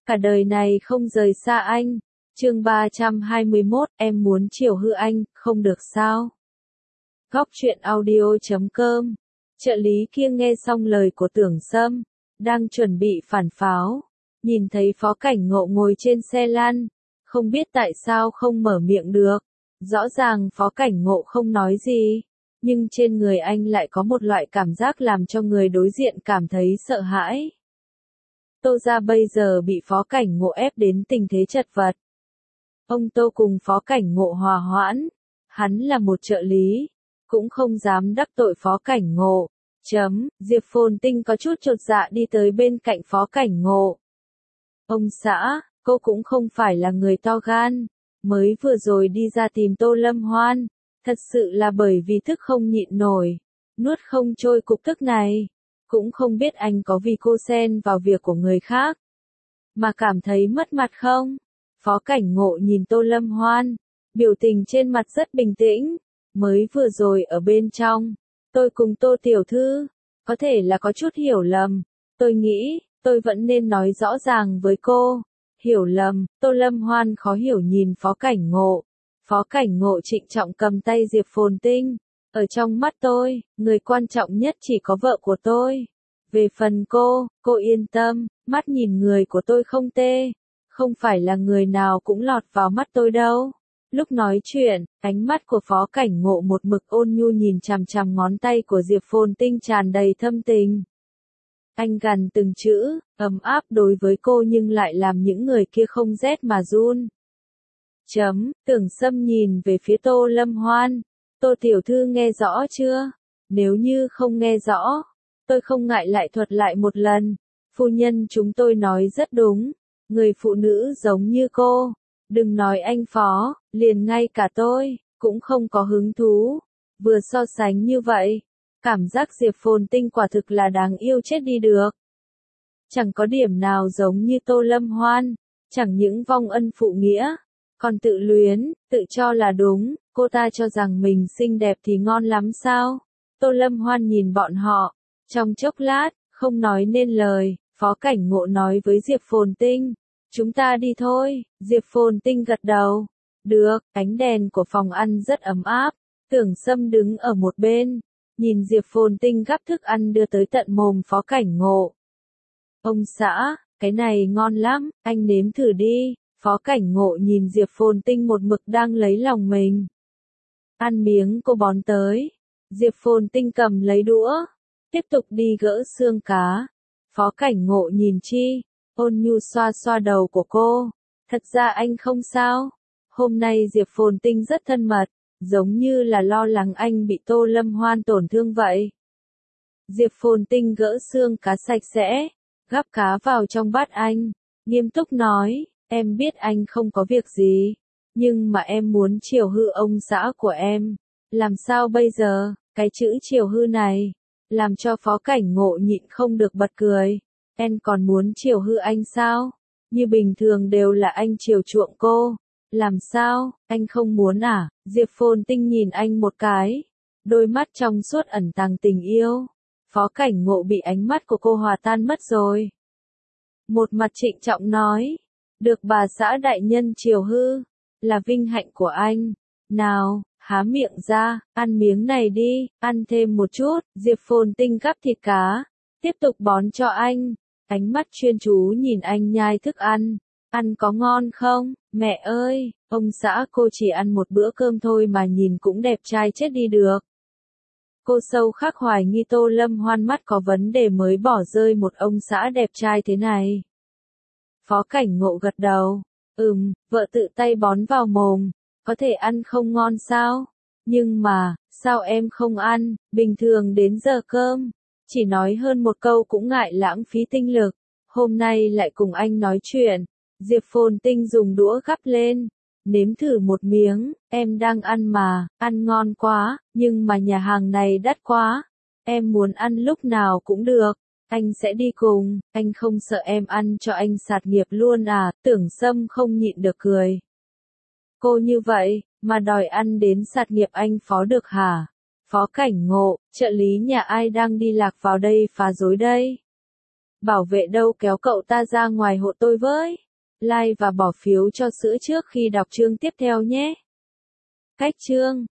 cả đời này không rời xa anh. Chương 321, em muốn chiều hư anh, không được sao? Góc truyện audio.com. Trợ lý kia nghe xong lời của Tưởng Sâm, đang chuẩn bị phản pháo, nhìn thấy Phó Cảnh Ngộ ngồi trên xe lăn, không biết tại sao không mở miệng được. Rõ ràng Phó Cảnh Ngộ không nói gì, nhưng trên người anh lại có một loại cảm giác làm cho người đối diện cảm thấy sợ hãi. Tô gia bây giờ bị Phó Cảnh Ngộ ép đến tình thế chật vật. Ông Tô cùng Phó Cảnh Ngộ hòa hoãn, hắn là một trợ lý, cũng không dám đắc tội Phó Cảnh Ngộ. Diệp Phồn Tinh có chút chột dạ đi tới bên cạnh Phó Cảnh Ngộ. Ông xã, cô cũng không phải là người to gan, mới vừa rồi đi ra tìm Tô Lâm Hoan, thật sự là bởi vì thức không nhịn nổi, nuốt không trôi cục tức này, cũng không biết anh có vì cô xen vào việc của người khác, mà cảm thấy mất mặt không? Phó Cảnh Ngộ nhìn Tô Lâm Hoan, biểu tình trên mặt rất bình tĩnh, mới vừa rồi ở bên trong, tôi cùng Tô Tiểu Thư, có thể là có chút hiểu lầm, tôi nghĩ, tôi vẫn nên nói rõ ràng với cô. Hiểu lầm, Tô Lâm Hoan khó hiểu nhìn Phó Cảnh Ngộ. Phó Cảnh Ngộ trịnh trọng cầm tay Diệp Phồn Tinh. Ở trong mắt tôi, người quan trọng nhất chỉ có vợ của tôi. Về phần cô yên tâm, mắt nhìn người của tôi không tê. Không phải là người nào cũng lọt vào mắt tôi đâu. Lúc nói chuyện, ánh mắt của Phó Cảnh Ngộ một mực ôn nhu nhìn chằm chằm ngón tay của Diệp Phồn Tinh tràn đầy thâm tình. Anh gằn từng chữ, ấm áp đối với cô nhưng lại làm những người kia không rét mà run. Tưởng Sâm nhìn về phía Tô Lâm Hoan. Tô Tiểu Thư nghe rõ chưa? Nếu như không nghe rõ, tôi không ngại lại thuật lại một lần. Phu nhân chúng tôi nói rất đúng. Người phụ nữ giống như cô, đừng nói anh Phó, liền ngay cả tôi, cũng không có hứng thú. Vừa so sánh như vậy, cảm giác Diệp Phồn Tinh quả thực là đáng yêu chết đi được. Chẳng có điểm nào giống như Tô Lâm Hoan, chẳng những vong ân phụ nghĩa, còn tự luyến, tự cho là đúng, cô ta cho rằng mình xinh đẹp thì ngon lắm sao? Tô Lâm Hoan nhìn bọn họ, trong chốc lát, không nói nên lời, Phó Cảnh Ngộ nói với Diệp Phồn Tinh, chúng ta đi thôi. Diệp Phồn Tinh gật đầu, được, ánh đèn của phòng ăn rất ấm áp, Tưởng Sâm đứng ở một bên, nhìn Diệp Phồn Tinh gắp thức ăn đưa tới tận mồm Phó Cảnh Ngộ. Ông xã, cái này ngon lắm, anh nếm thử đi. Phó Cảnh Ngộ nhìn Diệp Phồn Tinh một mực đang lấy lòng mình. Ăn miếng cô bón tới. Diệp Phồn Tinh cầm lấy đũa, tiếp tục đi gỡ xương cá. Phó Cảnh Ngộ nhìn chi, ôn nhu xoa xoa đầu của cô. Thật ra anh không sao. Hôm nay Diệp Phồn Tinh rất thân mật, giống như là lo lắng anh bị Tô Lâm Hoan tổn thương vậy. Diệp Phồn Tinh gỡ xương cá sạch sẽ, gắp cá vào trong bát anh, nghiêm túc nói, em biết anh không có việc gì, nhưng mà em muốn chiều hư ông xã của em. Làm sao bây giờ? Cái chữ chiều hư này, làm cho Phó Cảnh Ngộ nhịn không được bật cười. Em còn muốn chiều hư anh sao? Như bình thường đều là anh chiều chuộng cô. Làm sao, anh không muốn à? Diệp Phồn Tinh nhìn anh một cái, đôi mắt trong suốt ẩn tàng tình yêu. Phó Cảnh Ngộ bị ánh mắt của cô hòa tan mất rồi. Một mặt trịnh trọng nói, được bà xã đại nhân chiều hư, là vinh hạnh của anh. Nào, há miệng ra, ăn miếng này đi, ăn thêm một chút. Diệp Phồn Tinh gắp thịt cá, tiếp tục bón cho anh, ánh mắt chuyên chú nhìn anh nhai thức ăn. Ăn có ngon không? Mẹ ơi, ông xã cô chỉ ăn một bữa cơm thôi mà nhìn cũng đẹp trai chết đi được. Cô sâu khắc hoài nghi Tô Lâm Hoan mắt có vấn đề mới bỏ rơi một ông xã đẹp trai thế này. Phó Cảnh Ngộ gật đầu, vợ tự tay bón vào mồm, có thể ăn không ngon sao? Nhưng mà, sao em không ăn, bình thường đến giờ cơm, chỉ nói hơn một câu cũng ngại lãng phí tinh lực, hôm nay lại cùng anh nói chuyện. Diệp Phồn Tinh dùng đũa gắp lên, nếm thử một miếng, em đang ăn mà, ăn ngon quá, nhưng mà nhà hàng này đắt quá, em muốn ăn lúc nào cũng được, anh sẽ đi cùng, anh không sợ em ăn cho anh sạt nghiệp luôn à? Tưởng Sâm không nhịn được cười. Cô như vậy, mà đòi ăn đến sạt nghiệp anh Phó được hả? Phó Cảnh Ngộ, trợ lý nhà ai đang đi lạc vào đây phá rối đây? Bảo vệ đâu kéo cậu ta ra ngoài hộ tôi với. Like và bỏ phiếu cho sữa trước khi đọc chương tiếp theo nhé. Cách chương